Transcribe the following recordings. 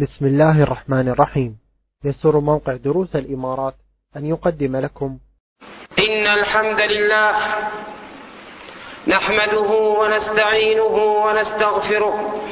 بسم الله الرحمن الرحيم. يسر موقع دروس الإمارات أن يقدم لكم إن الحمد لله نحمده ونستعينه ونستغفره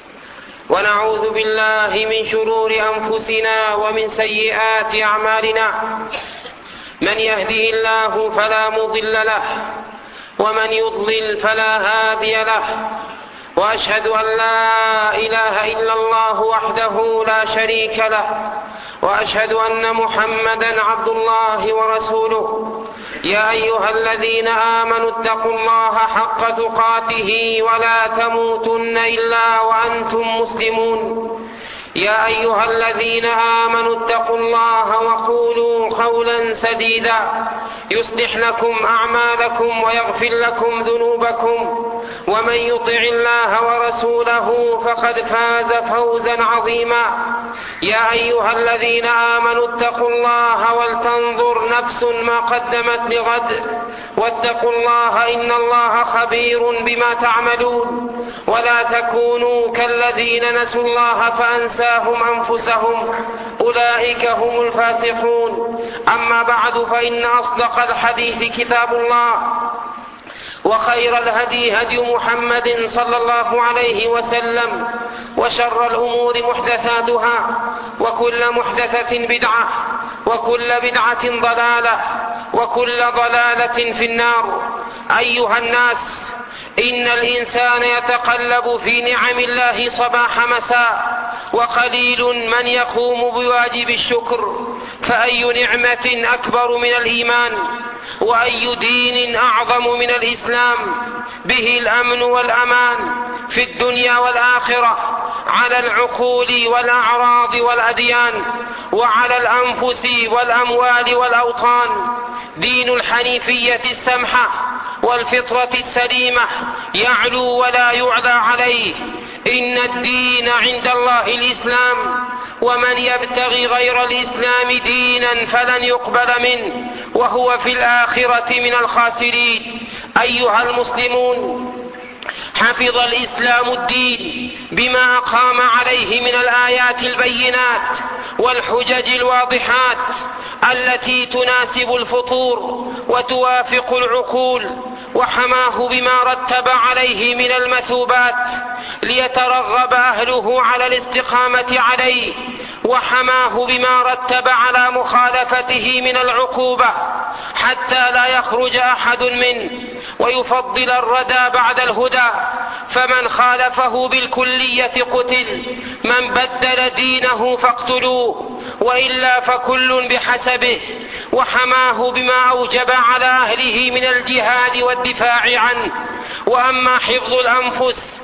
ونعوذ بالله من شرور أنفسنا ومن سيئات أعمالنا. من يهده الله فلا مضل له ومن يضلل فلا هادي له، وأشهد أن لا إله إلا الله وحده لا شريك له، وأشهد أن محمدا عبد الله ورسوله. يا أيها الذين آمنوا اتقوا الله حق تقاته ولا تموتن إلا وأنتم مسلمون. يا أيها الذين آمنوا اتقوا الله وقولوا قولا سديدا يصلح لكم أعمالكم ويغفر لكم ذنوبكم، ومن يطع الله ورسوله فقد فاز فوزا عظيما. يا أيها الذين آمنوا اتقوا الله ولتنظر نفس ما قدمت لغد، واتقوا الله إن الله خبير بما تعملون. ولا تكونوا كالذين نسوا الله فأنساهم أنفسهم، أولئك هم الفاسقون. أما بعد، فإن أصدق الحديث كتاب الله، وخير الهدي هدي محمد صلى الله عليه وسلم، وشر الأمور محدثاتها، وكل محدثة بدعة، وكل بدعة ضلالة، وكل ضلالة في النار. أيها الناس، إن الإنسان يتقلب في نعم الله صباح مساء، وقليل من يقوم بواجب الشكر. فأي نعمة أكبر من الإيمان؟ وأي دين أعظم من الإسلام؟ به الأمن والأمان في الدنيا والآخرة، على العقول والأعراض والأديان، وعلى الأنفس والأموال والأوطان. دين الحنيفية السمحة والفطرة السليمة يعلو ولا يعلى عليه. إن الدين عند الله الإسلام، ومن يبتغي غير الإسلام دينا فلن يقبل منه وهو في الآخرة من الخاسرين. أيها المسلمون، حفظ الإسلام الدين بما أقام عليه من الآيات البينات والحجج الواضحات التي تناسب الفطور وتوافق العقول، وحماه بما رتب عليه من المثوبات ليترغب أهله على الاستقامة عليه، وحماه بما رتب على مخالفته من العقوبة حتى لا يخرج أحد منه ويفضل الردى بعد الهدى. فمن خالفه بالكلية قتل، من بدل دينه فاقتلوه، وإلا فكل بحسبه. وحماه بما أوجب على أهله من الجهاد والدفاع عنه. وأما حفظ الأنفس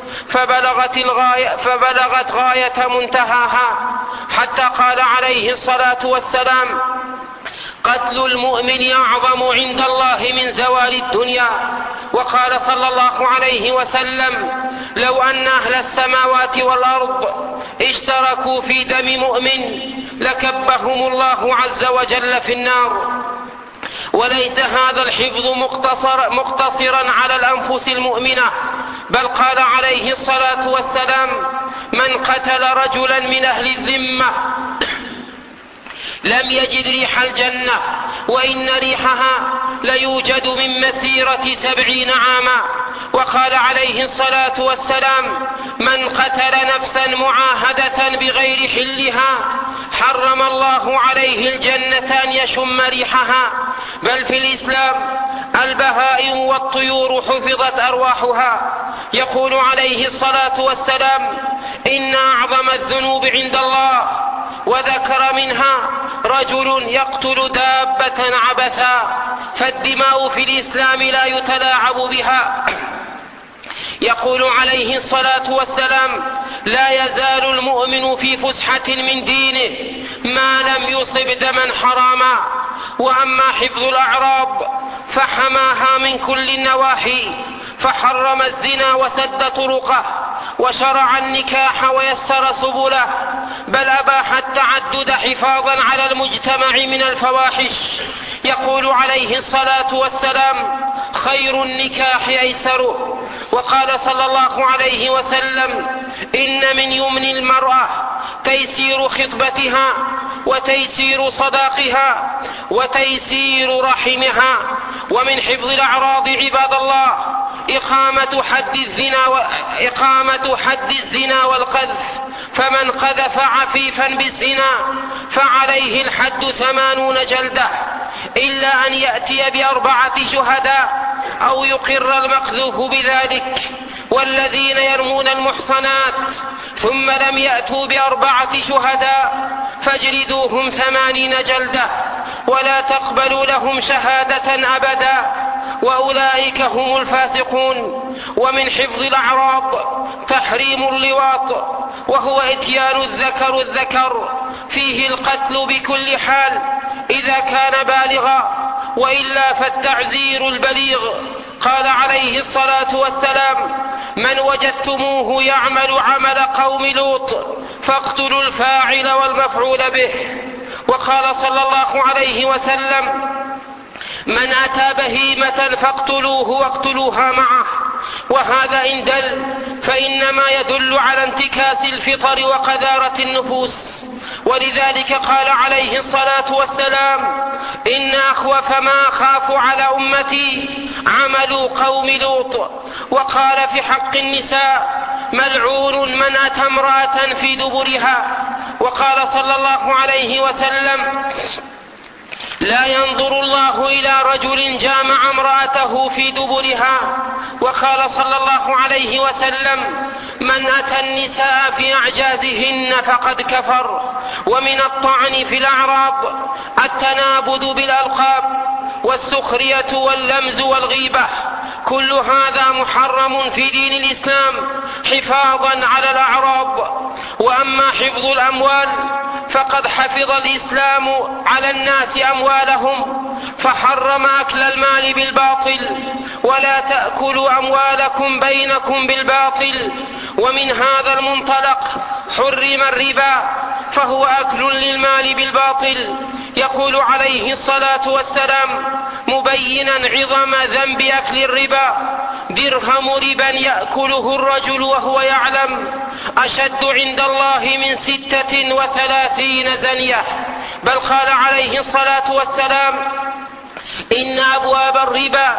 فبلغت غاية منتهاها، حتى قال عليه الصلاة والسلام: قتل المؤمن أعظم عند الله من زوال الدنيا. وقال صلى الله عليه وسلم: لو أن أهل السماوات والأرض اشتركوا في دم مؤمن لكبهم الله عز وجل في النار. وليس هذا الحفظ مقتصرا على الأنفس المؤمنة، بل قال عليه الصلاة والسلام: من قتل رجلا من أهل الذمة لم يجد ريح الجنة، وإن ريحها ليوجد من مسيرة 70 عاما. وقال عليه الصلاة والسلام: من قتل نفسا معاهدة بغير حلها حرم الله عليه الجنة أن يشم ريحها. بل في الإسلام البهائم والطيور حفظت أرواحها. يقول عليه الصلاة والسلام: إن أعظم الذنوب عند الله، وذكر منها رجل يقتل دابة عبثا. فالدماء في الإسلام لا يتلاعب بها. يقول عليه الصلاة والسلام: لا يزال المؤمن في فسحة من دينه ما لم يصب دما حراما. وأما حفظ الأعراض فحماها من كل النواحي، فحرم الزنا وسد طرقه، وشرع النكاح ويسر سبله، بل أباح التعدد حفاظا على المجتمع من الفواحش. يقول عليه الصلاة والسلام: خير النكاح أيسره. وقال صلى الله عليه وسلم: إن من يمن المرأة تيسير وتيسير خطبتها وتيسير صداقها وتيسير رحمها. ومن حفظ الأعراض عباد الله إقامة حد الزنا والقذف، فمن قذف عفيفا بالزنا فعليه الحد 80 جلدة، إلا أن يأتي ب4 شهداء أو يقر المقذوف بذلك. والذين يرمون المحصنات ثم لم يأتوا ب4 شهداء فاجلدوهم 80 جلدة ولا تقبلوا لهم شهادة أبدا، وأولئك هم الفاسقون. ومن حفظ الأعراض تحريم اللواط، وهو إتيان الذكر فيه القتل بكل حال إذا كان بالغا، وإلا فالتعزير البليغ. قال عليه الصلاة والسلام: من وجدتموه يعمل عمل قوم لوط فاقتلوا الفاعل والمفعول به. وقال صلى الله عليه وسلم: من أتى بهيمة فاقتلوه واقتلوها معه. وهذا إن دل فإنما يدل على انتكاس الفطر وقذارة النفوس. ولذلك قال عليه الصلاة والسلام: إن أخوف ما أخاف على أمتي عمل قوم لوط. وقال في حق النساء: ملعون من أتى امرأة في دبرها. وقال صلى الله عليه وسلم: لا ينظر الله إلى رجل جامع امرأته في دبرها. وقال صلى الله عليه وسلم: من أتى النساء في أعجازهن فقد كفر. ومن الطعن في الأعراض التنابذ بالألقاب والسخرية واللمز والغيبة، كل هذا محرم في دين الإسلام حفاظا على الأعراض. وأما حفظ الأموال فقد حفظ الإسلام على الناس أموالهم، فحرم أكل المال بالباطل: ولا تأكلوا أموالكم بينكم بالباطل. ومن هذا المنطلق حرم الربا، فهو أكل للمال بالباطل. يقول عليه الصلاة والسلام مبينا عظم ذنب أكل الربا: درهم ربا يأكله الرجل وهو يعلم أشد عند الله من 36 زنية. بل قال عليه الصلاة والسلام: إن أبواب الربا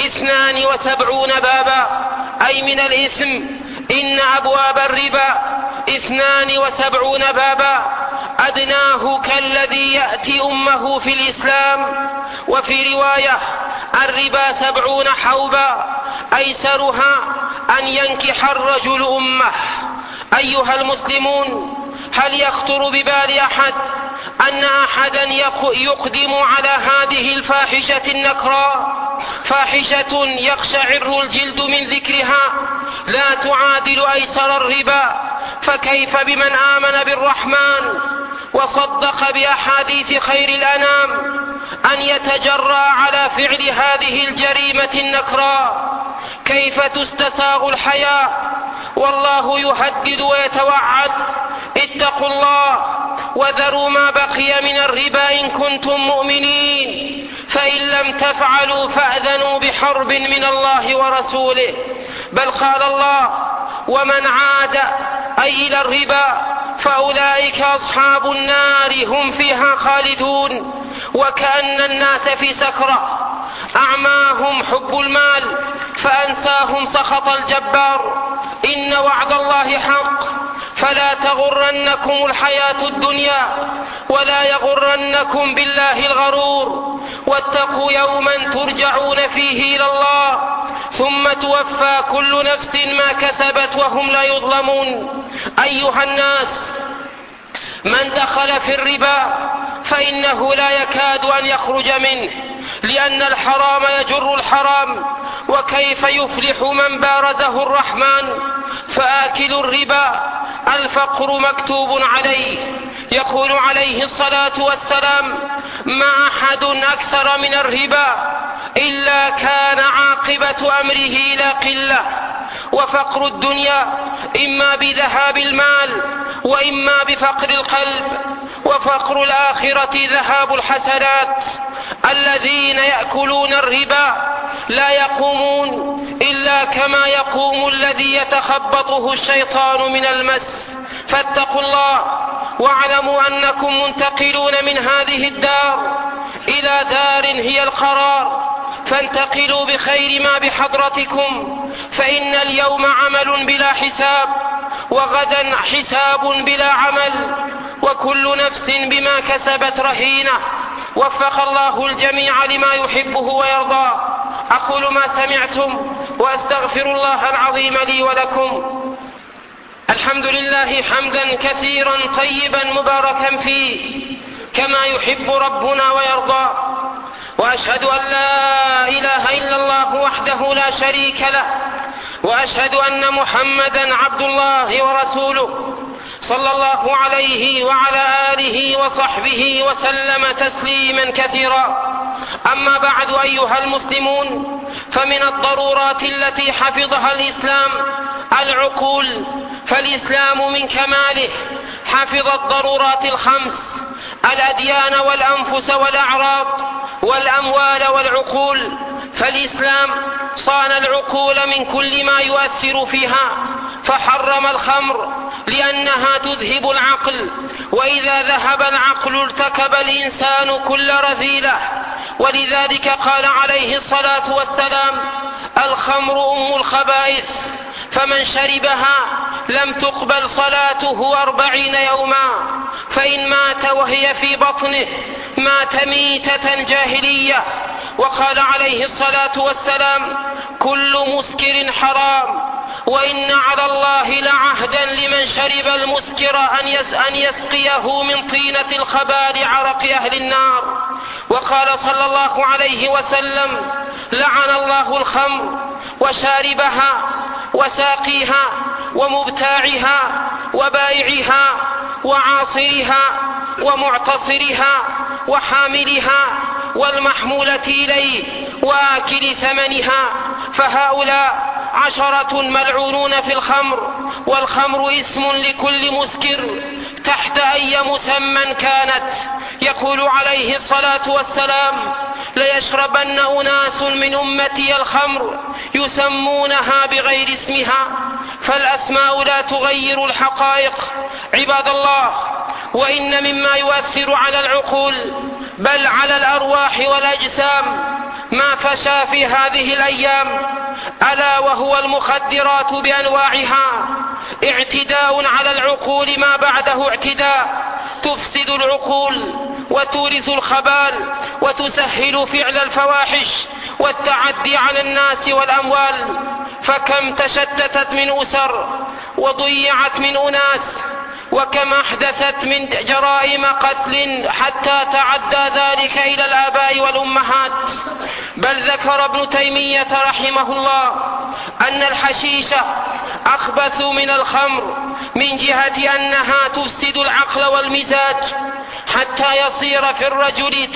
72 بابا، أي من الإثم. إن أبواب الربا 72 بابا، أدناه كالذي يأتي أمه في الإسلام. وفي رواية: الربا 70 حوبا، أيسرها أن ينكح الرجل أمه. أيها المسلمون، هل يخطر ببال أحد أن أحدا يقدم على هذه الفاحشة النكراء، فاحشة يقشعر الجلد من ذكرها، لا تعادل أيسر الربا؟ فكيف بمن آمن بالرحمن وصدق بأحاديث خير الأنام أن يتجرأ على فعل هذه الجريمة النكراء؟ كيف تستساغ الحياة والله يهدد ويتوعد: اتقوا الله وذروا ما بقي من الربا إن كنتم مؤمنين، فإن لم تفعلوا فأذنوا بحرب من الله ورسوله. بل قال الله: ومن عاد أي إلى الربا فأولئك أصحاب النار هم فيها خالدون. وكأن الناس في سكرة أعماهم حب المال فأنساهم سخط الجبار. إن وعد الله حق، فلا تغرنكم الحياة الدنيا ولا يغرنكم بالله الغرور. واتقوا يوما ترجعون فيه إلى الله ثم توفى كل نفس ما كسبت وهم لا يظلمون. أيها الناس، من دخل في الربا فإنه لا يكاد أن يخرج منه، لأن الحرام يجر الحرام. وكيف يفلح من بارزه الرحمن؟ فآكل الربا الفقر مكتوب عليه. يقول عليه الصلاة والسلام: ما أحد أكثر من الربا إلا كان عاقبة أمره إلى قلة. وفقر الدنيا إما بذهاب المال وإما بفقر القلب، وفقر الآخرة ذهاب الحسنات. الذين يأكلون الربا لا يقومون إلا كما يقوم الذي يتخبطه الشيطان من المس. فاتقوا الله واعلموا أنكم منتقلون من هذه الدار إلى دار هي القرار، فانتقلوا بخير ما بحضرتكم، فإن اليوم عمل بلا حساب، وغدا حساب بلا عمل، وكل نفس بما كسبت رهينة. وفق الله الجميع لما يحبه ويرضى. أقول ما سمعتم وأستغفر الله العظيم لي ولكم. الحمد لله حمدا كثيرا طيبا مباركا فيه كما يحب ربنا ويرضى، وأشهد أن لا إله إلا الله وحده لا شريك له، وأشهد أن محمدا عبد الله ورسوله صلى الله عليه وعلى آله وصحبه وسلم تسليما كثيرا. أما بعد أيها المسلمون، فمن الضرورات التي حفظها الإسلام العقول، فالإسلام من كماله حفظ الضرورات الخمس: الأديان والأنفس والأعراض والأموال والعقول. فالإسلام صان العقول من كل ما يؤثر فيها، فحرم الخمر لأنها تذهب العقل، وإذا ذهب العقل ارتكب الإنسان كل رذيلة. ولذلك قال عليه الصلاة والسلام: الخمر أم الخبائث، فمن شربها لم تقبل صلاته 40 يوما، فإن مات وهي في بطنه مات ميتة جاهلية. وقال عليه الصلاة والسلام: كل مسكر حرام، وإن على الله لعهدا لمن شرب المسكر أن يسقيه من طينة الخبال عرق أهل النار. وقال صلى الله عليه وسلم: لعن الله الخمر وشاربها وساقيها ومبتاعها وبائعها وعاصرها ومعتصرها وحاملها والمحمولة إليه وآكل ثمنها، فهؤلاء 10 ملعونون في الخمر. والخمر اسم لكل مسكر تحت أي مسمى كانت. يقول عليه الصلاة والسلام: ليشربن أناس من أمتي الخمر يسمونها بغير اسمها، فالأسماء لا تغير الحقائق. عباد الله، وإن مما يؤثر على العقول بل على الأرواح والأجسام ما فشى في هذه الأيام، ألا وهو المخدرات بأنواعها. اعتداء على العقول ما بعده اعتداء، تفسد العقول وتورث الخبال وتسهل فعل الفواحش والتعدي على الناس والأموال. فكم تشتتت من أسر وضيعت من أناس، وكم أحدثت من جرائم قتل حتى تعدى ذلك إلى الآباء والأمهات. بل ذكر ابن تيمية رحمه الله أن الحشيش أخبث من الخمر من جهة أنها تفسد العقل والمزاج حتى يصير في الرجل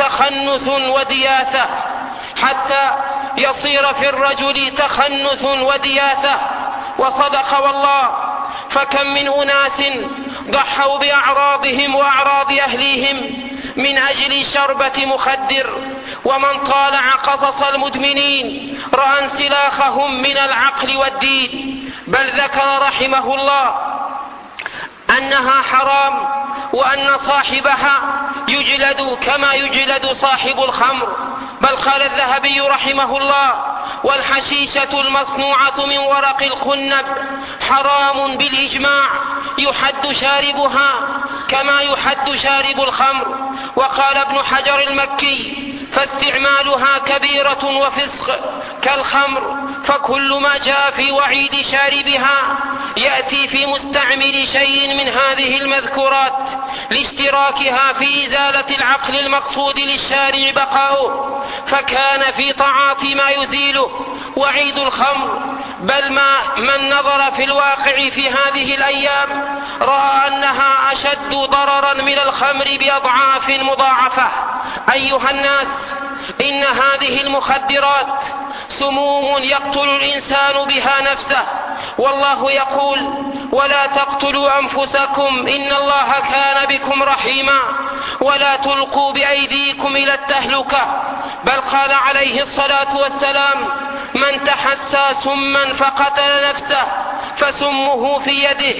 تخنث ودياثة. وصدق والله، فكم من أناس ضحوا بأعراضهم وأعراض أهليهم من أجل شربة مخدر. ومن طالع قصص المدمنين رأى انسلاخهم من العقل والدين. بل ذكر رحمه الله أنها حرام، وأن صاحبها يجلد كما يجلد صاحب الخمر. بل قال الذهبي رحمه الله: والحشيشة المصنوعة من ورق الخنب حرام بالإجماع، يحد شاربها كما يحد شارب الخمر. وقال ابن حجر المكي: فاستعمالها كبيرة وفسق كالخمر، فكل ما جاء في وعيد شاربها يأتي في مستعمل شيء من هذه المذكورات لاشتراكها في إزالة العقل المقصود للشارع بقاؤه، فكان في تعاطي ما يزيله وعيد الخمر. بل من نظر في الواقع في هذه الأيام رأى أنها أشد ضررا من الخمر بأضعاف مضاعفة. أيها الناس، إن هذه المخدرات سموم يقتل الإنسان بها نفسه، والله يقول: ولا تقتلوا أنفسكم إن الله كان بكم رحيما، ولا تلقوا بأيديكم إلى التهلكة. بل قال عليه الصلاة والسلام: من تحسى سما فقتل نفسه فسمه في يده،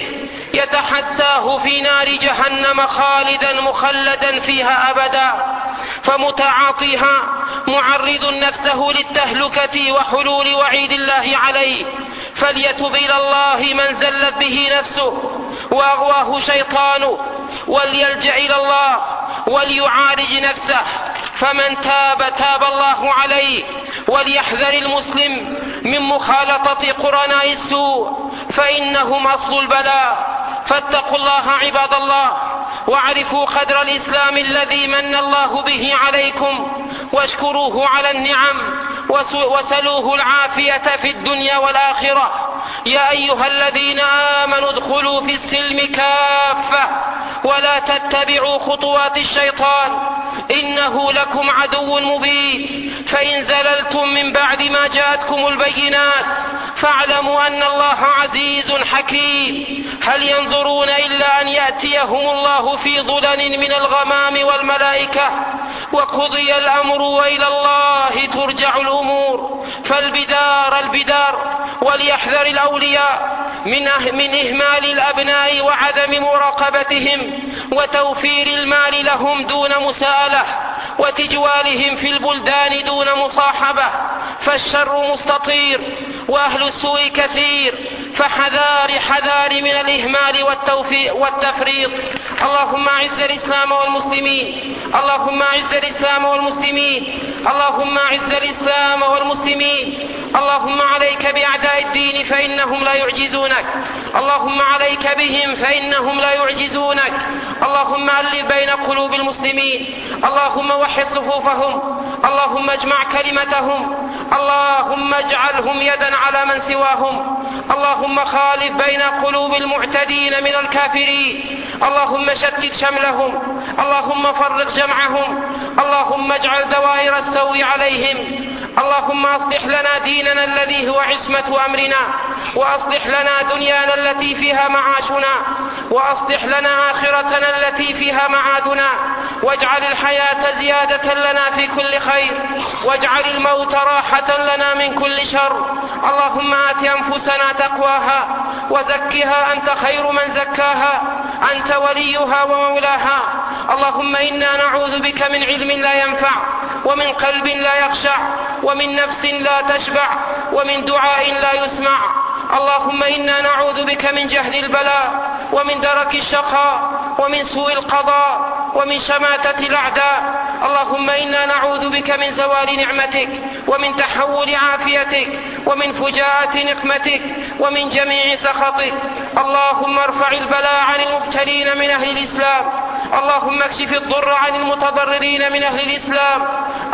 يتحساه في نار جهنم خالدا مخلدا فيها أبدا. فمتعاطيها معرض نفسه للتهلكة وحلول وعيد الله عليه، فليتب إلى الله من زلت به نفسه وأغواه شيطانه، وليلجأ إلى الله وليعالج نفسه، فمن تاب الله عليه. وليحذر المسلم من مخالطة قرناء السوء فإنهم أصل البلاء. فاتقوا الله عباد الله، واعرفوا قدر الإسلام الذي من الله به عليكم، واشكروه على النعم وسلوه العافية في الدنيا والآخرة. يا أيها الذين آمنوا ادخلوا في السلم كافة ولا تتبعوا خطوات الشيطان إنه لكم عدو مبين. فإن زللتم من بعد ما جاءتكم البينات فاعلموا أن الله عزيز حكيم. هل ينظرون إلا أن يأتيهم الله في ظلل من الغمام والملائكة وقضي الأمر وإلى الله ترجع الأمور. فالبدار وليحذر الأولياء من إهمال الأبناء وعدم مراقبتهم وتوفير المال لهم دون مساءلة وتجوالهم في البلدان دون مصاحبة، فالشر مستطير وأهل السوء كثير، فحذار من الإهمال والتفريط. اللهم أعز الإسلام والمسلمين، اللهم أعز الإسلام والمسلمين، اللهم أعز الإسلام والمسلمين. اللهم عليك بأعداء الدين فإنهم لا يعجزونك، اللهم عليك بهم فإنهم لا يعجزونك. اللهم ألف بين قلوب المسلمين، اللهم وحد صفوفهم، اللهم اجمع كلمتهم، اللهم اجعلهم يدا على من سواهم. اللهم خالف بين قلوب المعتدين من الكافرين، اللهم شتت شملهم، اللهم فرق جمعهم، اللهم اجعل دوائر السوء عليهم. اللهم أصلح لنا ديننا الذي هو عصمة أمرنا، وأصلح لنا دنيانا التي فيها معاشنا، وأصلح لنا آخرتنا التي فيها معادنا، واجعل الحياة زيادة لنا في كل خير، واجعل الموت راحة لنا من كل شر. اللهم آت أنفسنا تقواها وزكها أنت خير من زكاها، أنت وليها ومولاها. اللهم إنا نعوذ بك من علم لا ينفع، ومن قلب لا يخشع، ومن نفس لا تشبع، ومن دعاء لا يسمع. اللهم إنا نعوذ بك من جهل البلاء، ومن درك الشقاء، ومن سوء القضاء، ومن شماتة الأعداء. اللهم إنا نعوذ بك من زوال نعمتك، ومن تحول عافيتك، ومن فجاءة نقمتك، ومن جميع سخطك. اللهم ارفع البلاء عن المبتلين من أهل الإسلام، اللهم اكشف الضر عن المتضررين من أهل الإسلام.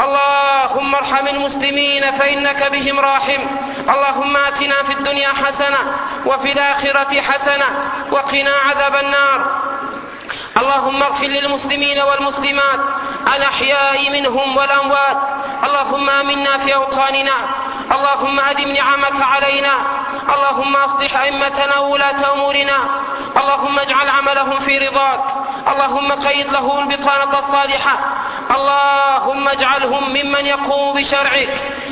اللهم ارحم المسلمين فإنك بهم راحم. اللهم آتنا في الدنيا حسنة وفي الآخرة حسنة وقنا عذاب النار. اللهم اغفر للمسلمين والمسلمات الأحياء منهم والأموات. اللهم آمنا في أوطاننا، اللهم أدم نعمك علينا، اللهم أصلح أئمتنا وولاة أمورنا، اللهم اجعل عملهم في رضاك، اللهم قيد لهم البطانة الصالحة، اللهم اجعلهم ممن يقوم بشرعك،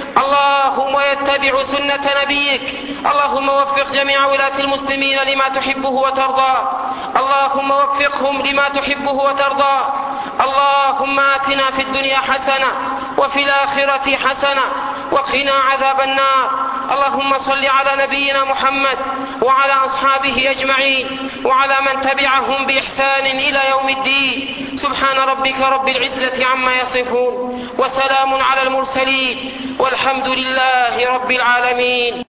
اللهم يتبع سنة نبيك. اللهم وفق جميع ولاة المسلمين لما تحبه وترضى، اللهم وفقهم لما تحبه وترضى. اللهم آتنا في الدنيا حسنة وفي الآخرة حسنة وقنا عذاب النار. اللهم صل على نبينا محمد وعلى أصحابه أجمعين وعلى من تبعهم بإحسان إلى يوم الدين. سبحان ربك رب العزة عما يصفون، وسلام على المرسلين، والحمد لله رب العالمين.